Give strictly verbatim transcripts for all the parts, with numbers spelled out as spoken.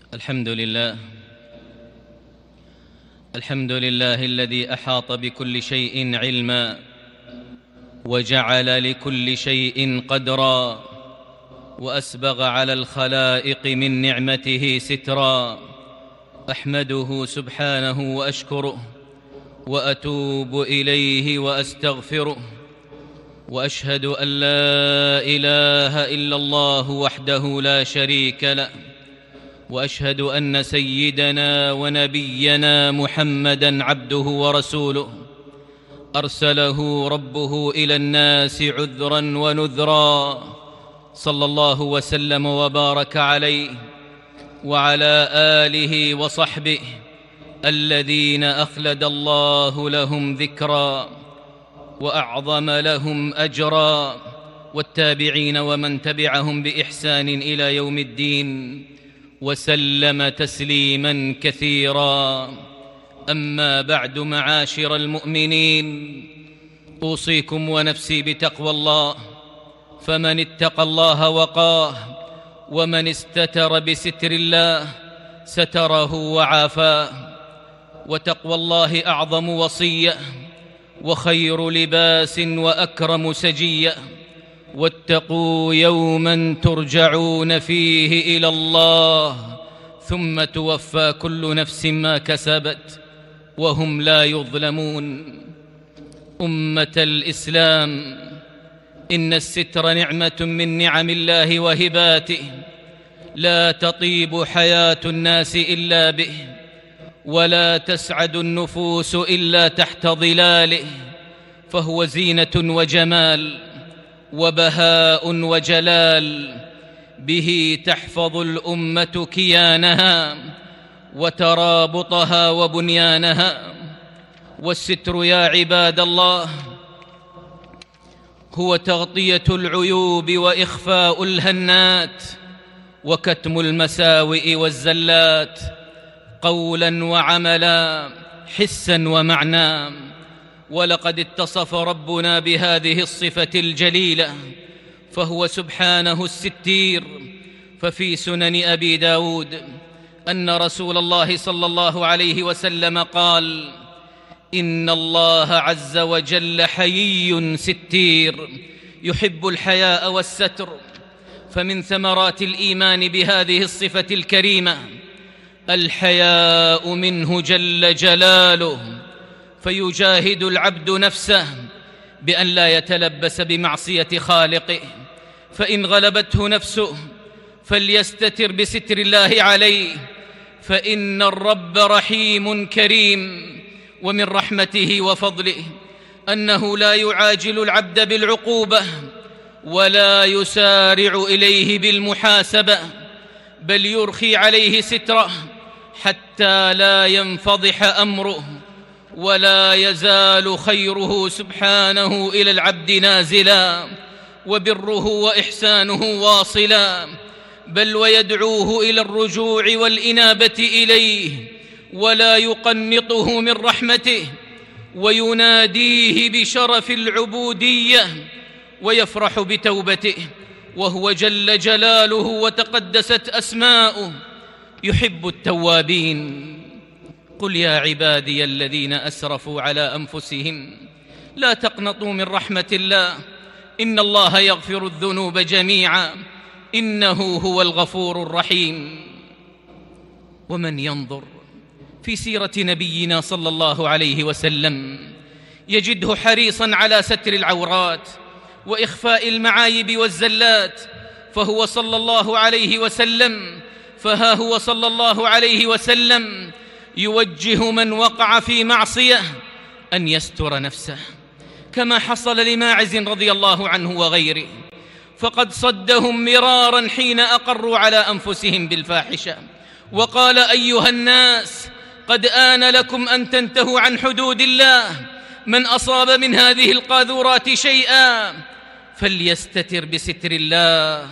الحمد لله الحمد لله الذي أحاط بكل شيء علما وجعل لكل شيء قدرا وأسبغ على الخلائق من نعمته سترا. أحمده سبحانه وأشكره وأتوب إليه وأستغفره، وأشهد أن لا إله إلا الله وحده لا شريك له، وأشهد أن سيدنا ونبينا محمدًا عبده ورسوله أرسله ربه إلى الناس عذرًا ونذرًا، صلى الله وسلم وبارك عليه وعلى آله وصحبه الذين أخلد الله لهم ذكرًا وأعظم لهم أجرًا، والتابعين ومن تبعهم بإحسان إلى يوم الدين، وسلم تسليماً كثيراً. أما بعد، معاشر المؤمنين، أوصيكم ونفسي بتقوى الله، فمن اتقى الله وقاه، ومن استتر بستر الله ستره وعافاه. وتقوى الله أعظم وصية وخير لباس وأكرم سجية، واتقوا يوماً ترجعون فيه إلى الله ثم توفى كل نفس ما كسبت وهم لا يظلمون. أمة الإسلام، إن الستر نعمة من نعم الله وهباته، لا تطيب حياة الناس إلا به، ولا تسعد النفوس إلا تحت ظلاله، فهو زينة وجمال وبهاء وجلال، به تحفظ الأمة كيانها وترابطها وبنيانها. والستر يا عباد الله هو تغطية العيوب وإخفاء الهنات وكتم المساوئ والزلات، قولا وعملا، حسا ومعنى. ولقد اتصف ربنا بهذه الصفة الجليلة، فهو سبحانه الستير. ففي سنن أبي داود أن رسول الله صلى الله عليه وسلم قال: إن الله عز وجل حيي ستير يحب الحياء والستر. فمن ثمرات الإيمان بهذه الصفة الكريمة الحياء منه جل جلاله، فيجاهد العبد نفسه بأن لا يتلبس بمعصية خالقه، فإن غلبته نفسه فليستتر بستر الله عليه، فإن الرب رحيم كريم. ومن رحمته وفضله أنه لا يعاجل العبد بالعقوبة ولا يسارع إليه بالمحاسبة، بل يرخي عليه ستره حتى لا ينفضح أمره، ولا يزال خيره سبحانه إلى العبد نازلا، وبره وإحسانه واصلا، بل ويدعوه إلى الرجوع والإنابة إليه، ولا يقنطه من رحمته، ويناديه بشرف العبودية ويفرح بتوبته، وهو جل جلاله وتقدست أسماؤه يحب التوابين. قل يا عبادي الذين أسرفوا على أنفسهم لا تقنطوا من رحمة الله، إن الله يغفر الذنوب جميعا إنه هو الغفور الرحيم. ومن ينظر في سيرة نبينا صلى الله عليه وسلم يجده حريصا على ستر العورات وإخفاء المعايب والزلات، فهو صلى الله عليه وسلم فها هو صلى الله عليه وسلم يوجه من وقع في معصية أن يستر نفسه، كما حصل لماعز رضي الله عنه وغيره، فقد صدهم مرارا حين أقروا على أنفسهم بالفاحشة، وقال: أيها الناس، قد آن لكم أن تنتهوا عن حدود الله، من أصاب من هذه القاذورات شيئا فليستتر بستر الله.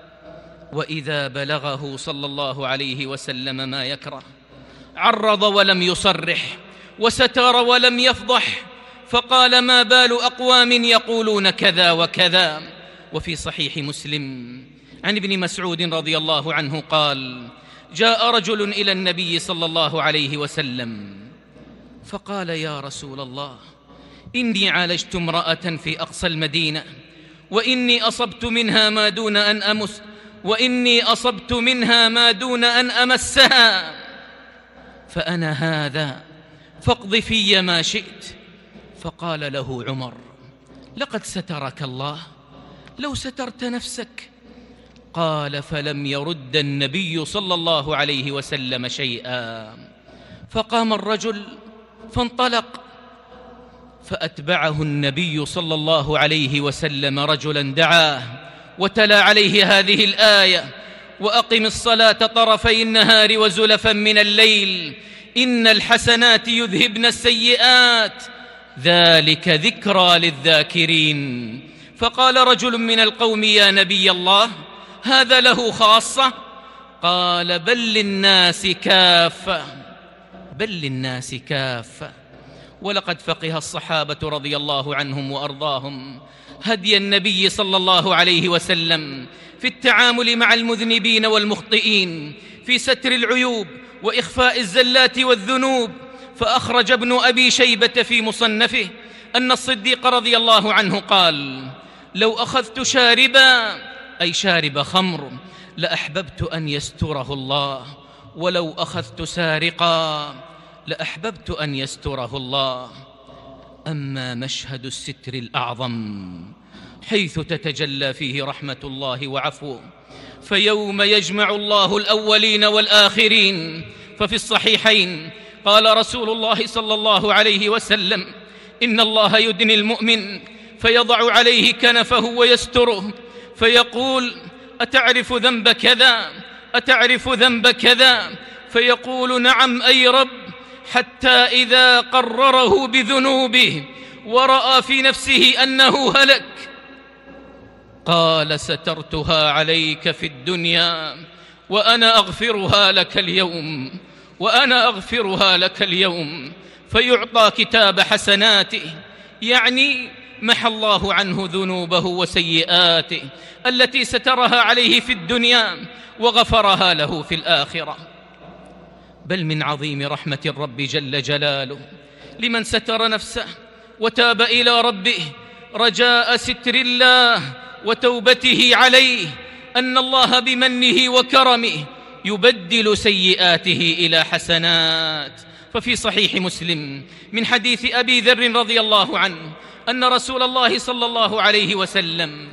وإذا بلغه صلى الله عليه وسلم ما يكره عرض ولم يصرح، وستر ولم يفضح، فقال: ما بال أقوام يقولون كذا وكذا. وفي صحيح مسلم عن ابن مسعود رضي الله عنه قال: جاء رجل إلى النبي صلى الله عليه وسلم فقال: يا رسول الله، إني عالجت امرأة في أقصى المدينة، وإني أصبت منها ما دون أن أمس وإني أصبت منها ما دون أن أمسها، فأنا هذا فاقض في ما شئت. فقال له عمر: لقد سترك الله، لو سترت نفسك. قال: فلم يرد النبي صلى الله عليه وسلم شيئا. فقام الرجل فانطلق، فأتبعه النبي صلى الله عليه وسلم رجلا دعاه وتلا عليه هذه الآية: وأقم الصلاة طرفي النهار وزلفا من الليل إن الحسنات يذهبن السيئات ذلك ذكرى للذاكرين. فقال رجل من القوم: يا نبي الله، هذا له خاصة؟ قال: بل للناس كافة، بل للناس كافة. ولقد فقه الصحابة رضي الله عنهم وأرضاهم هدي النبي صلى الله عليه وسلم في التعامل مع المذنبين والمخطئين، في ستر العيوب وإخفاء الزلات والذنوب. فأخرج ابن أبي شيبة في مصنفه أن الصديق رضي الله عنه قال: لو أخذت شاربا، أي شارب خمر، لأحببت أن يستره الله، ولو أخذت سارقا لأحببت أن يستره الله. أما مشهد الستر الأعظم حيث تتجلى فيه رحمة الله وعفوه، فيوم يجمع الله الأولين والآخرين. ففي الصحيحين قال رسول الله صلى الله عليه وسلم: إن الله يدني المؤمن فيضع عليه كنفه ويستره، فيقول: أتعرف ذنب كذا؟ أتعرف ذنب كذا؟ فيقول: نعم أي رب. حتى إذا قرره بذنوبه ورأى في نفسه أنه هلك قال: سترتها عليك في الدنيا وأنا أغفرها لك اليوم، وأنا أغفرها لك اليوم. فيعطى كتاب حسناته، يعني محى الله عنه ذنوبه وسيئاته التي سترها عليه في الدنيا وغفرها له في الآخرة. بل من عظيم رحمة الرب جل جلاله لمن ستر نفسه وتاب إلى ربه رجاء ستر الله وتوبته عليه أن الله بمنه وكرمه يبدل سيئاته إلى حسنات. ففي صحيح مسلم من حديث أبي ذر رضي الله عنه أن رسول الله صلى الله عليه وسلم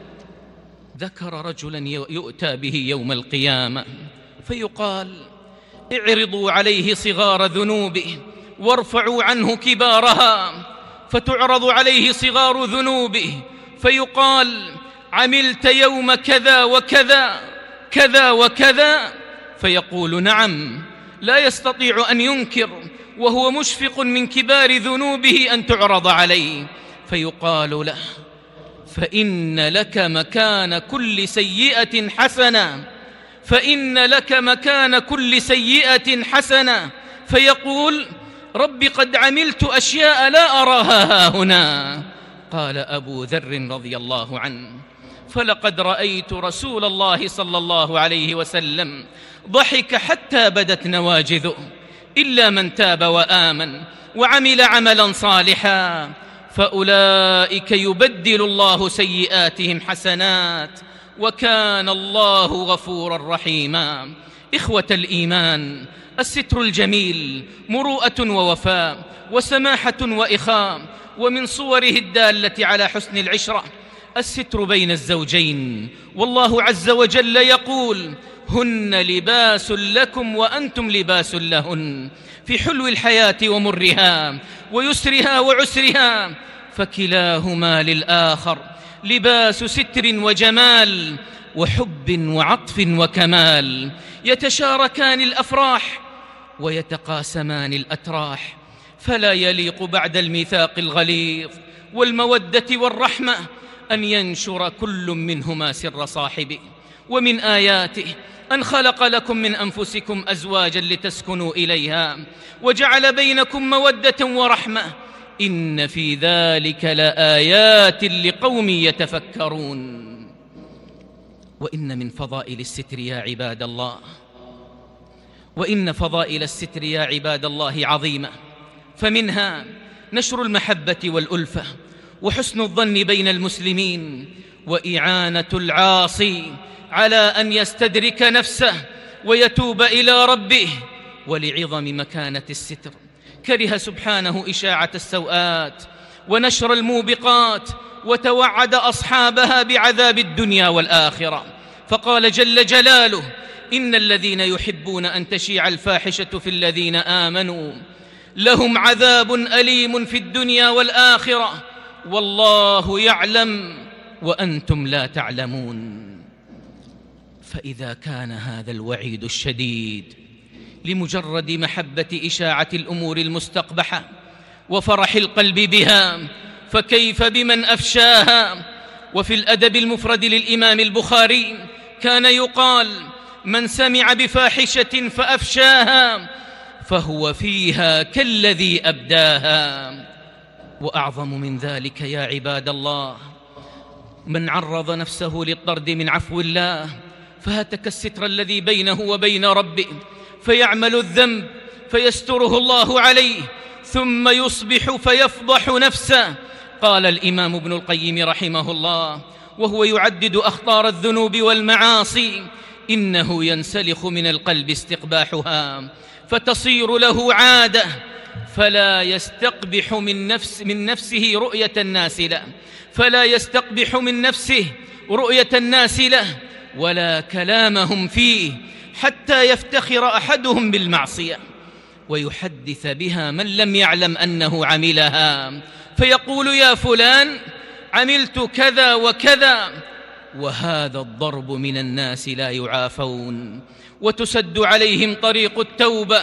ذكر رجلا يؤتى به يوم القيامة فيقال: اعرضوا عليه صغار ذنوبه وارفعوا عنه كبارها. فتعرض عليه صغار ذنوبه فيقال: عملت يوم كذا وكذا كذا وكذا، فيقول: نعم. لا يستطيع أن ينكر وهو مشفق من كبار ذنوبه أن تعرض عليه، فيقال له: فإن لك مكان كل سيئة حسنة، فإن لك مكان كل سيئة حسنة. فيقول: رب قد عملت أشياء لا أراها هنا. قال أبو ذر رضي الله عنه: فلقد رأيت رسول الله صلى الله عليه وسلم ضحك حتى بدت نواجذه إلا من تاب وآمن وعمل عملا صالحا، فأولئك يبدل الله سيئاتهم حسنات وكان الله غفورا رحيما. إخوة الإيمان، الستر الجميل مروءة ووفاء وسماحة وإخاء، ومن صوره الدالة على حسن العشرة الستر بين الزوجين. والله عز وجل يقول: هن لباس لكم وأنتم لباس لهن، في حلو الحياة ومرها ويسرها وعسرها، فكلاهما للآخر لباس ستر وجمال وحب وعطف وكمال. يتشاركان الأفراح ويتقاسمان الأتراح، فلا يليق بعد الميثاق الغليظ والمودة والرحمة أن ينشر كل منهما سر صاحبه. ومن آياته أن خلق لكم من أنفسكم أزواجا لتسكنوا إليها وجعل بينكم مودة ورحمة إن في ذلك لآيات لقوم يتفكرون. وإن من فضائل الستر يا عباد الله وإن فضائل الستر يا عباد الله عظيمة، فمنها نشر المحبة والألفة، وحسن الظن بين المسلمين، وإعانة العاصي على أن يستدرك نفسه ويتوب إلى ربه. ولعظم مكانة الستر كره سبحانه إشاعة السوءات ونشر الموبقات، وتوعد أصحابها بعذاب الدنيا والآخرة، فقال جل جلاله: إن الذين يحبون أن تشيع الفاحشة في الذين آمنوا لهم عذاب أليم في الدنيا والآخرة والله يعلم وأنتم لا تعلمون. فإذا كان هذا الوعيد الشديد لمجرد محبة إشاعة الأمور المستقبحة وفرح القلب بها، فكيف بمن أفشاها؟ وفي الأدب المفرد للإمام البخاري كان يقال: من سمع بفاحشة فأفشاها فهو فيها كالذي أبداها. وأعظم من ذلك يا عباد الله من عرض نفسه للطرد من عفو الله، فهتك الستر الذي بينه وبين ربه، فيعمل الذنب فيستره الله عليه، ثم يصبح فيفضح نفسه. قال الإمام ابن القيم رحمه الله وهو يعدد أخطار الذنوب والمعاصي: إنه ينسلخ من القلب استقباحها فتصير له عادة، فلا يستقبح من نفس من نفسه رؤية الناس له فلا يستقبح من نفسه رؤية الناس له ولا كلامهم فيه، حتى يفتخر أحدهم بالمعصية ويحدث بها من لم يعلم أنه عملها، فيقول: يا فلان عملت كذا وكذا. وهذا الضرب من الناس لا يعافون، وتسد عليهم طريق التوبة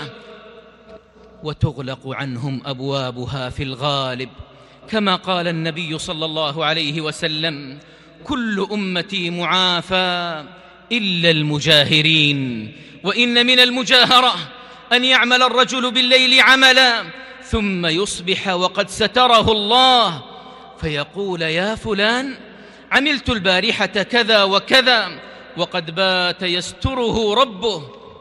وتغلق عنهم أبوابها في الغالب، كما قال النبي صلى الله عليه وسلم: كل أمتي معافى إلا المجاهرين. وإن من المجاهرة أن يعمل الرجل بالليل عملا ثم يصبح وقد ستره الله، فيقول: يا فلان عملت البارحة كذا وكذا، وقد بات يستره ربه،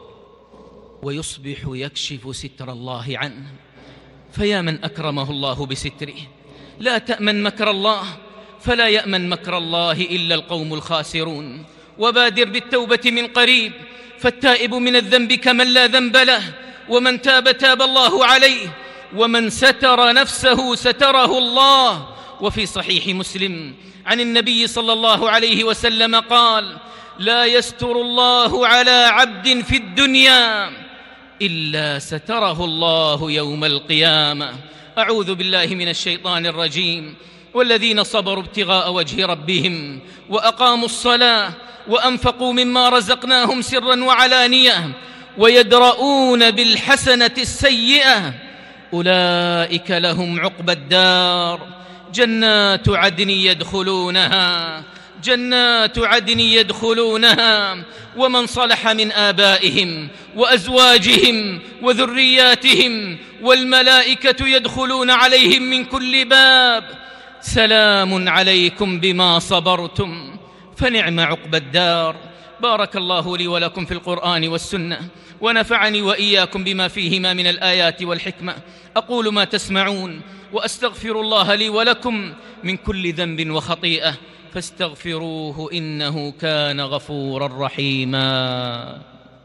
ويصبح يكشف ستر الله عنه. فيا من أكرمه الله بستره، لا تأمن مكر الله، فلا يأمن مكر الله إلا القوم الخاسرون. وبادر بالتوبة من قريب، فالتائب من الذنب كمن لا ذنب له، ومن تاب تاب الله عليه، ومن ستر نفسه ستره الله. وفي صحيح مسلم عن النبي صلى الله عليه وسلم قال: لا يستر الله على عبد في الدنيا إلا ستره الله يوم القيامة. أعوذ بالله من الشيطان الرجيم. والذين صبروا ابتغاء وجه ربهم وأقاموا الصلاة وأنفقوا مما رزقناهم سرا وعلانية ويدرؤون بالحسنة السيئة أولئك لهم عقبى الدار جنات عدن يدخلونها جنات عدن يدخلونها ومن صلح من آبائهم وأزواجهم وذرياتهم والملائكة يدخلون عليهم من كل باب سلام عليكم بما صبرتم فنعم عقبى الدار. بارك الله لي ولكم في القرآن والسنة، ونفعني وإياكم بما فيهما من الآيات والحكمة. أقول ما تسمعون وأستغفر الله لي ولكم من كل ذنب وخطيئة فاستغفروه إنه كان غفورا رحيما.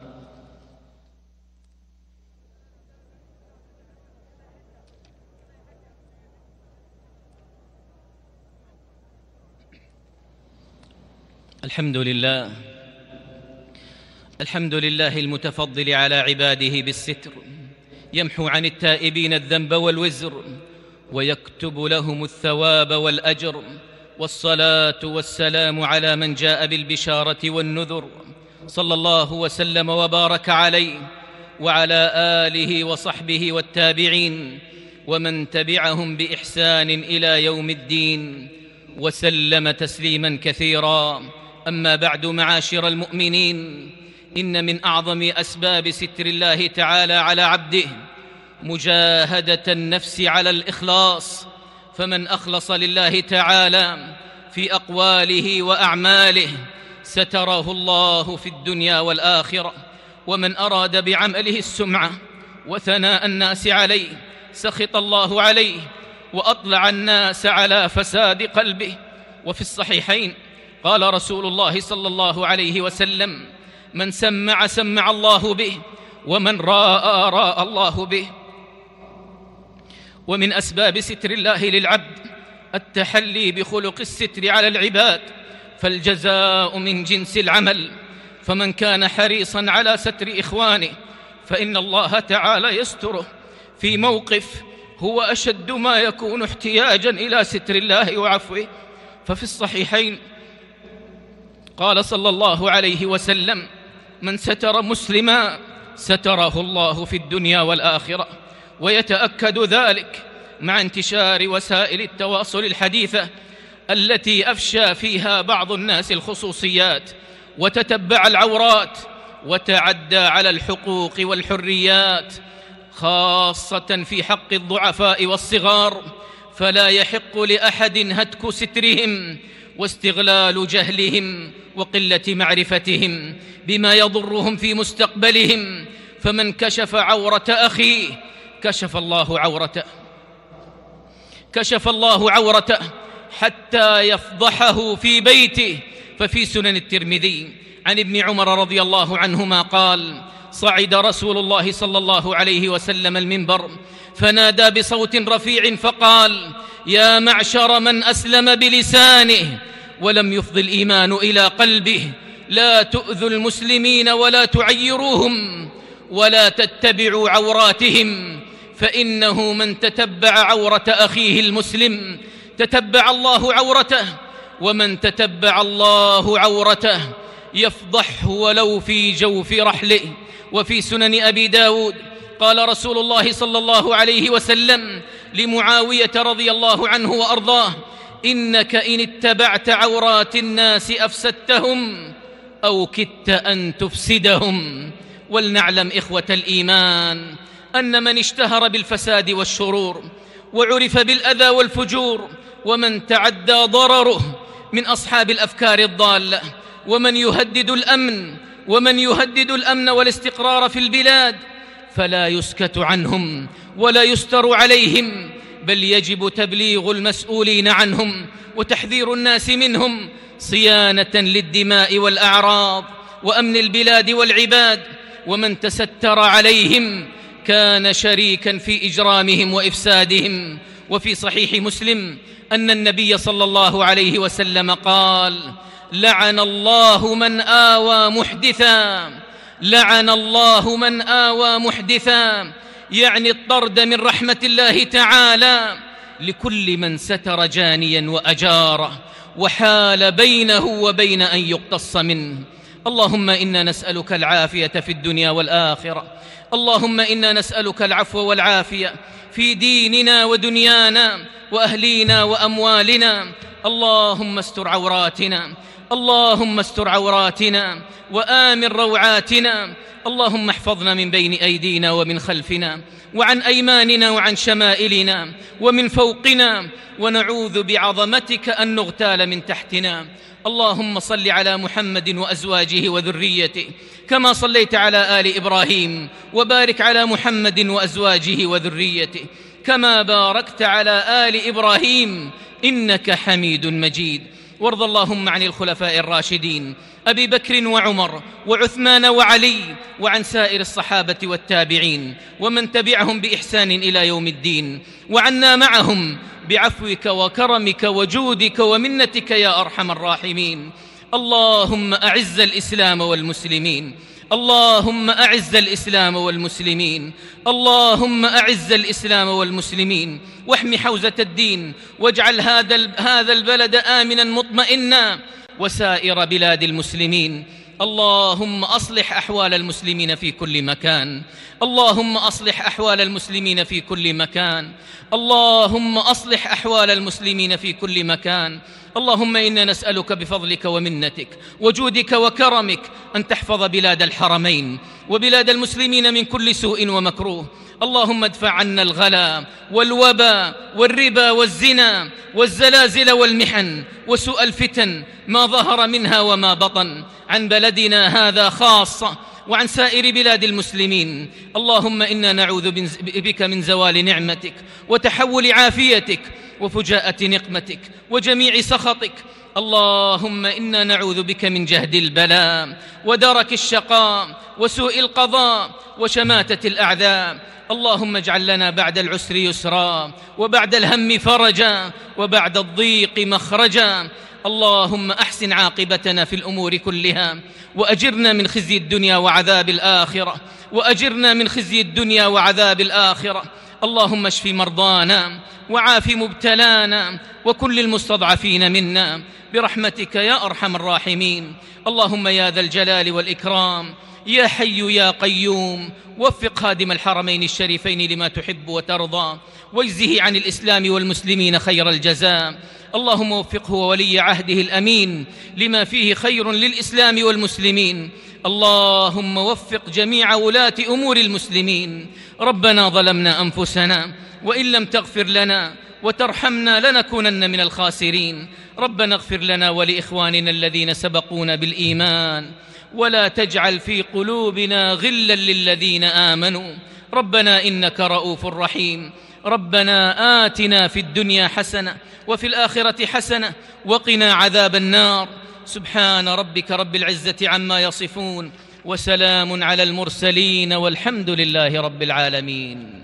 الحمد لله الحمد لله المتفضل على عباده بالستر، يمحو عن التائبين الذنب والوزر ويكتب لهم الثواب والأجر، والصلاة والسلام على من جاء بالبشارة والنذر، صلى الله وسلم وبارك عليه وعلى آله وصحبه والتابعين ومن تبعهم بإحسان إلى يوم الدين وسلم تسليما كثيرا. أما بعد، معاشر المؤمنين، إن من أعظم أسباب ستر الله تعالى على عبده مجاهدة النفس على الإخلاص، فمن أخلص لله تعالى في أقواله وأعماله ستره الله في الدنيا والآخرة، ومن أراد بعمله السمعة وثناء الناس عليه سخط الله عليه وأطلع الناس على فساد قلبه. وفي الصحيحين قال رسول الله صلى الله عليه وسلم: من سمع سمع الله به، ومن راى راى الله به. ومن أسباب ستر الله للعبد التحلي بخلق الستر على العباد، فالجزاء من جنس العمل، فمن كان حريصا على ستر إخوانه فإن الله تعالى يستره في موقف هو أشد ما يكون احتياجا إلى ستر الله وعفوه. ففي الصحيحين قال صلى الله عليه وسلم: من ستر مسلما ستره الله في الدنيا والآخرة. ويتأكد ذلك مع انتشار وسائل التواصل الحديثة التي أفشى فيها بعض الناس الخصوصيات وتتبع العورات وتعدى على الحقوق والحريات، خاصة في حق الضعفاء والصغار، فلا يحق لأحد هتك سترهم واستغلال جهلهم وقلة معرفتهم بما يضرهم في مستقبلهم. فمن كشف عورة أخيه كشف الله عورته كشف الله عورته حتى يفضحه في بيته. ففي سنن الترمذي عن ابن عمر رضي الله عنهما قال: صعد رسول الله صلى الله عليه وسلم المنبر فنادى بصوت رفيع فقال: يا معشر من أسلم بلسانه ولم يفض الإيمان إلى قلبه، لا تؤذوا المسلمين ولا تعيروهم ولا تتبعوا عوراتهم، فإنه من تتبع عورة أخيه المسلم تتبع الله عورته، ومن تتبع الله عورته يفضحه ولو في جوف رحله. وفي سنن أبي داود قال رسول الله صلى الله عليه وسلم لمعاوية رضي الله عنه وأرضاه: إنك إن اتبعت عورات الناس أفسدتهم أو كدت أن تفسدهم. ولنعلم إخوة الإيمان أن من اشتهر بالفساد والشرور وعرف بالأذى والفجور ومن تعدى ضرره من أصحاب الأفكار الضالة ومن يهدد الأمن ومن يهدد الأمن والاستقرار في البلاد فلا يسكت عنهم ولا يستر عليهم، بل يجب تبليغ المسؤولين عنهم وتحذير الناس منهم صيانة للدماء والأعراض وأمن البلاد والعباد. ومن تستر عليهم كان شريكا في إجرامهم وإفسادهم. وفي صحيح مسلم أن النبي صلى الله عليه وسلم قال: لعن الله من آوى محدثا لعن الله من آوى محدثا، يعني الطرد من رحمة الله تعالى لكل من ستر جانيا وأجاره وحال بينه وبين أن يقتص منه. اللهم إنا نسألك العافية في الدنيا والآخرة، اللهم إنا نسألك العفو والعافية في ديننا ودنيانا وأهلينا وأموالنا. اللهم استر عوراتنا اللهم استر عوراتنا وآمن روعاتنا. اللهم احفظنا من بين أيدينا ومن خلفنا وعن أيماننا وعن شمائلنا ومن فوقنا، ونعوذ بعظمتك أن نغتال من تحتنا. اللهم صل على محمد وأزواجه وذريته كما صليت على آل إبراهيم، وبارك على محمد وأزواجه وذريته كما باركت على آل إبراهيم إنك حميد مجيد. وارض اللهم عن الخلفاء الراشدين أبي بكر وعمر وعثمان وعلي، وعن سائر الصحابة والتابعين ومن تبعهم بإحسان إلى يوم الدين، وعنا معهم بعفوك وكرمك وجودك ومنتك يا أرحم الراحمين. اللهم أعز الإسلام والمسلمين اللهم أعز الإسلام والمسلمين اللهم أعز الإسلام والمسلمين واحمِ حوزة الدين، واجعل هذا هذا البلد آمنا مطمئنا وسائر بلاد المسلمين. اللهم أصلح أحوال المسلمين في كل مكان اللهم أصلح أحوال المسلمين في كل مكان اللهم أصلح أحوال المسلمين في كل مكان. اللهم إنا نسألك بفضلك ومنتك وجودك وكرمك أن تحفظ بلاد الحرمين وبلاد المسلمين من كل سوء ومكروه. اللهم ادفع عنا الغلا والوبا والربا والزنا والزلازل والمحن وسوء الفتن ما ظهر منها وما بطن عن بلدنا هذا خاصة، وعن سائر بلاد المسلمين. اللهم إنا نعوذ بك من زوال نعمتك وتحول عافيتك وفجاءة نقمتك وجميع سخطك. اللهم إنا نعوذ بك من جهد البلاء ودرك الشقاء وسوء القضاء وشماتة الأعداء. اللهم اجعل لنا بعد العسر يسرا وبعد الهم فرجا وبعد الضيق مخرجا. اللهم أحسن عاقبتنا في الأمور كلها وأجرنا من خزي الدنيا وعذاب الآخرة وأجرنا من خزي الدنيا وعذاب الآخرة. اللهم اشف مرضانا وعاف مبتلانا وكل المستضعفين منا برحمتك يا أرحم الراحمين. اللهم يا ذا الجلال والإكرام يا حي يا قيوم وفق خادم الحرمين الشريفين لما تحب وترضى واجزه عن الإسلام والمسلمين خير الجزاء. اللهم وفقه وولي عهده الأمين لما فيه خير للإسلام والمسلمين. اللهم وفق جميع ولاة أمور المسلمين. ربنا ظلمنا أنفسنا وإن لم تغفر لنا وترحمنا لنكونن من الخاسرين. ربنا اغفر لنا ولإخواننا الذين سبقونا بالإيمان ولا تجعل في قلوبنا غلا للذين آمنوا. ربنا إنك رؤوف رحيم. ربنا آتنا في الدنيا حسنة وفي الآخرة حسنة وقنا عذاب النار. سبحان ربك رب العزة عما يصفون وسلام على المرسلين والحمد لله رب العالمين.